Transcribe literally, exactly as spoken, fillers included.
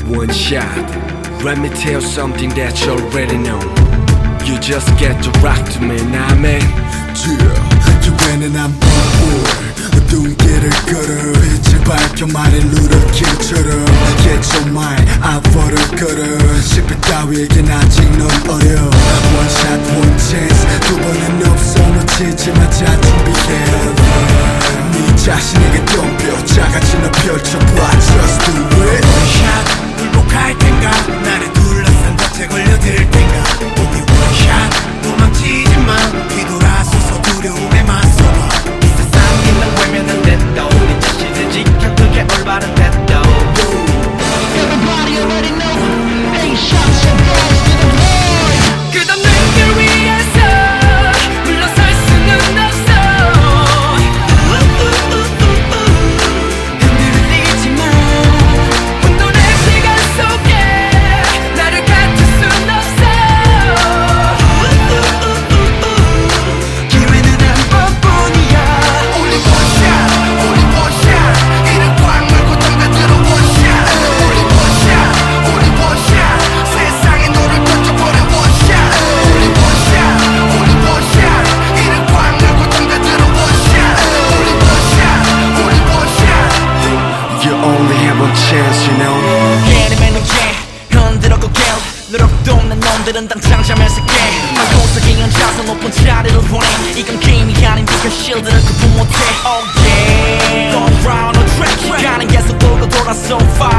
one shot. Let me tell you something that you already know. You just get to rock to me, nah man. Yeah, 기회는 안 바보 눈길을 걸어 빛을 밝혀 말인 루더킬처럼 Get your mind out for the gutter 실패 따위에겐 아직 넌 어려 One shot, one chance 두 번은 없어 놓치지 마자 준비해 네 자신에게 덤벼 작아진 너 펼쳐봐 Just do it One shot 굴복할 텐가 나를 둘러싼 덫에 걸려들 텐가 오기 one shot 도망치지 마 뒤돌아서서 두려움에 맞서봐 이 세상이 난 외면은 됐다 우리 자신을 지켜 그게 올바른 태도 Everybody already know eight shots of balls to the boy 끝없는 길 위에서 물러설 수는 없어 흔들리지 마 혼돈의 시간 속에 나를 갖출 순 없어 기회는 한 번뿐이야 Only one shot, only one shot 이를 꽉 물고 덤벼들어 one shot Only one shot, only one shot 세상에 너를 던져버려 one shot Only one shot, only one shot 이를 꽉 물고 덤벼들어 one shot Only one shot, only one shot You only have one chance, you know. 게임의 문제 흔들었고 깨 노력도 없는 놈들은 당장 잠에서 깨 말고서 혼자서 높은 자리를 보내 이건 게임이 아니니까 실드를 구분 못해 Oh yeah Going round on track 가는 계속 돌고 돌아서 fire